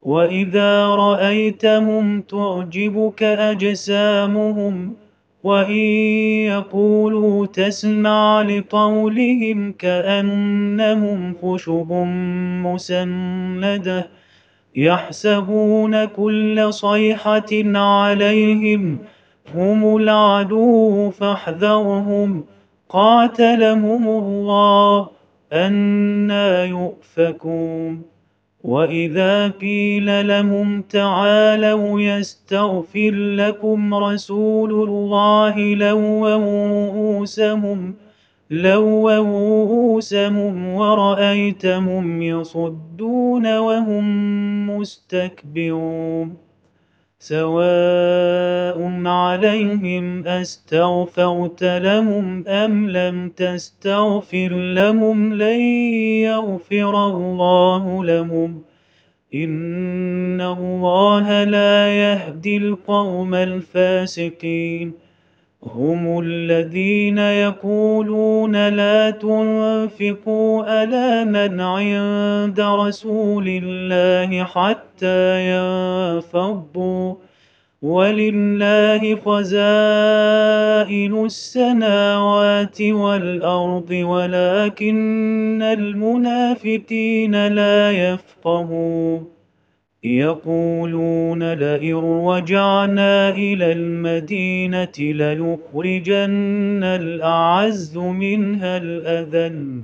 وإذا رأيتهم تعجبك أجسامهم وإن يقولوا تسمع لقولهم كأنهم خشب مسندة يحسبون كل صيحة عليهم هم العدو فاحذرهم قاتلهم الله أنى يؤفكون وإذا قيل لهم تعالوا يستغفر لكم رسول الله لووا رؤوسهم ورأيتهم يصدون وهم مستكبرون سواء عليهم أستغفرت لهم أم لم تستغفر لهم لن يغفر الله لهم إن الله لا يهدي القوم الفاسقين هم الذين يقولون لا تنفقوا على من عند رسول الله حتى ينفضوا ولله خزائن السماوات والأرض ولكن المنافقين لا يفقهون يقولون لئن رجعنا إلى المدينة لنخرجن الأعز منها الأذل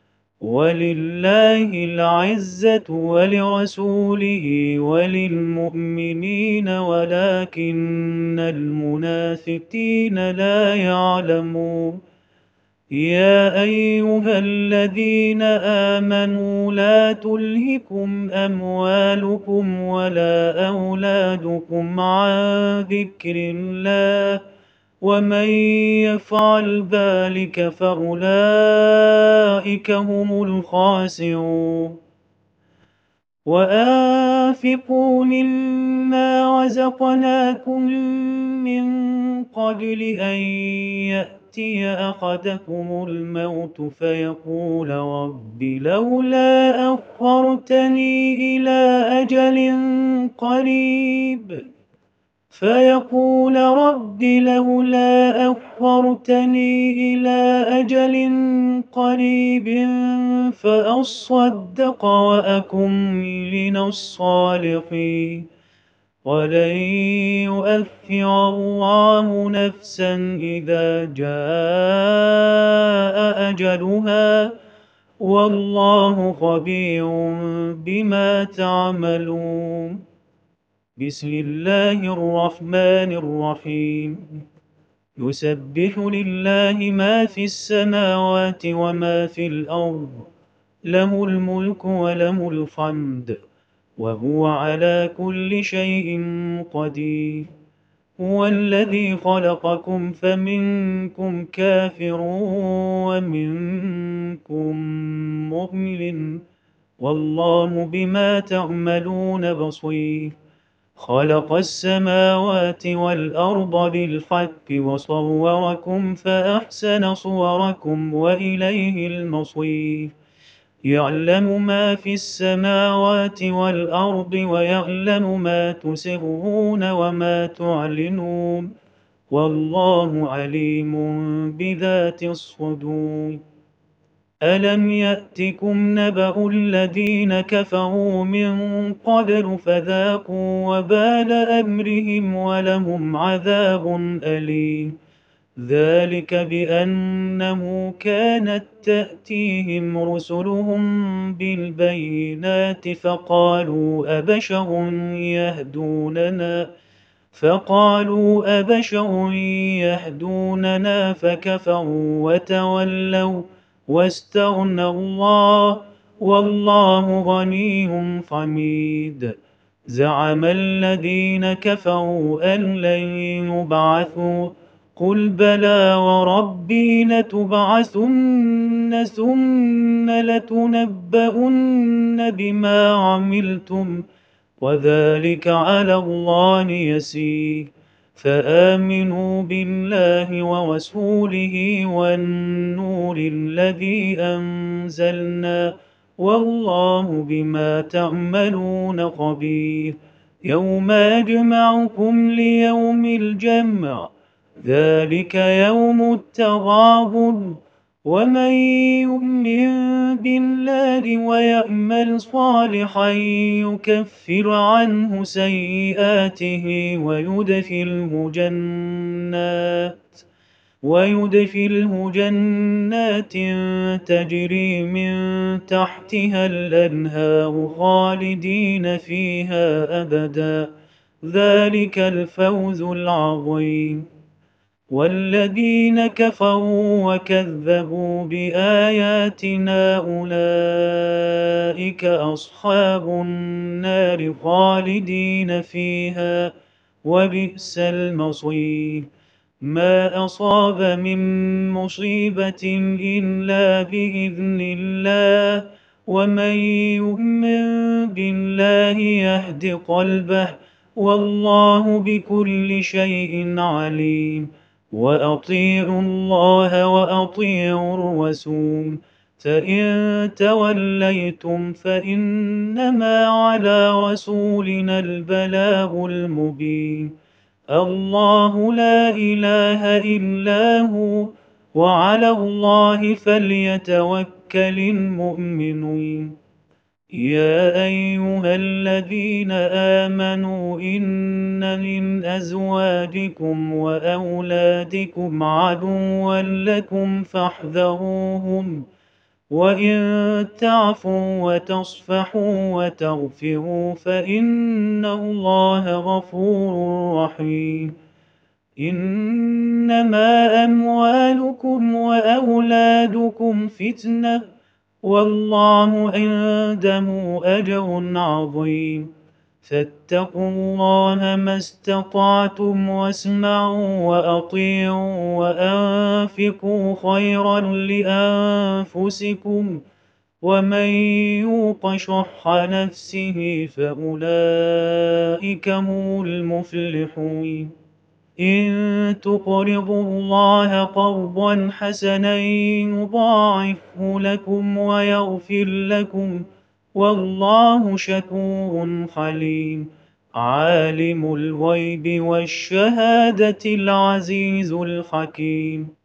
ولله العزة ولرسوله وللمؤمنين ولكن المنافقين لا يعلمون يا أيها الذين آمنوا لا تلهكم أموالكم ولا أولادكم عن ذكر الله ومن يفعل ذلك فأولئك هم الخاسرون وأنفقوا مما رزقناكم من قبل أن يأتي أحدكم الموت فيقول رب لولا أخرتني إلى أجل قريب فأصدق وأكن من الصالحين ولن يؤخر الله نفسا إذا جاء أجلها والله خبير بما تعملون بسم الله الرحمن الرحيم يسبح لله ما في السماوات وما في الأرض له الملك وله الحمد وهو على كل شيء قدير هو الذي خلقكم فمنكم كافر ومنكم مؤمن والله بما تعملون بصير خلق السماوات والأرض بالحق وصوركم فأحسن صوركم وإليه المصير يعلم ما في السماوات والأرض ويعلم ما تسرون وما تعلنون والله عليم بذات الصدور ألم يأتكم نبأ الذين كفروا من قبل فذاقوا وبال أمرهم ولهم عذاب أليم ذلك بأنه كانت تأتيهم رسلهم بالبينات فقالوا أبشر يهدوننا فكفروا وتولوا واستغنى الله والله غني حميد زعم الذين كفروا أن لن يبعثوا قل بلى وربي لتبعثن ثم لتنبؤن بما عملتم وذلك على الله يسير فآمنوا بالله ورسوله والنور الذي أنزلنا والله بما تعملون خبير. يوم يجمعكم ليوم الجمع، ذلك يوم التغابن. ومن يؤمن بالله ويعمل صالحا يكفر عنه سيئاته ويدخله جنات تجري من تحتها الأنهار خالدين فيها أبدا، ذلك الفوز العظيم. والذين كفروا وكذبوا بآياتنا أولئك أصحاب النار خالدين فيها، وبئس المصير. ما أصاب من مصيبة إلا بإذن الله، ومن يؤمن بالله يهد قلبه، والله بكل شيء عليم. وأطيعوا الله وأطيعوا الرسول، فإن توليتم فإنما على رسولنا البلاغ المبين. الله لا إله إلا هو، وعلى الله فليتوكل المؤمنون. يا أيها الذين آمنوا إن من أزواجكم وأولادكم عدوا لكم فاحذروهم، وإن تعفوا وتصفحوا وتغفروا فإن الله غفور رحيم. إنما أموالكم وأولادكم فتنة، والله عنده أجر عظيم. فاتقوا الله ما استطعتم واسمعوا وأطيعوا وأنفقوا خيرا لأنفسكم، ومن يوق شح نفسه فأولئك هم المفلحون. إن تقرضوا الله قرضا حسنا يضاعفه لكم ويغفر لكم، والله شكور حليم. عالم الغيب والشهادة العزيز الحكيم.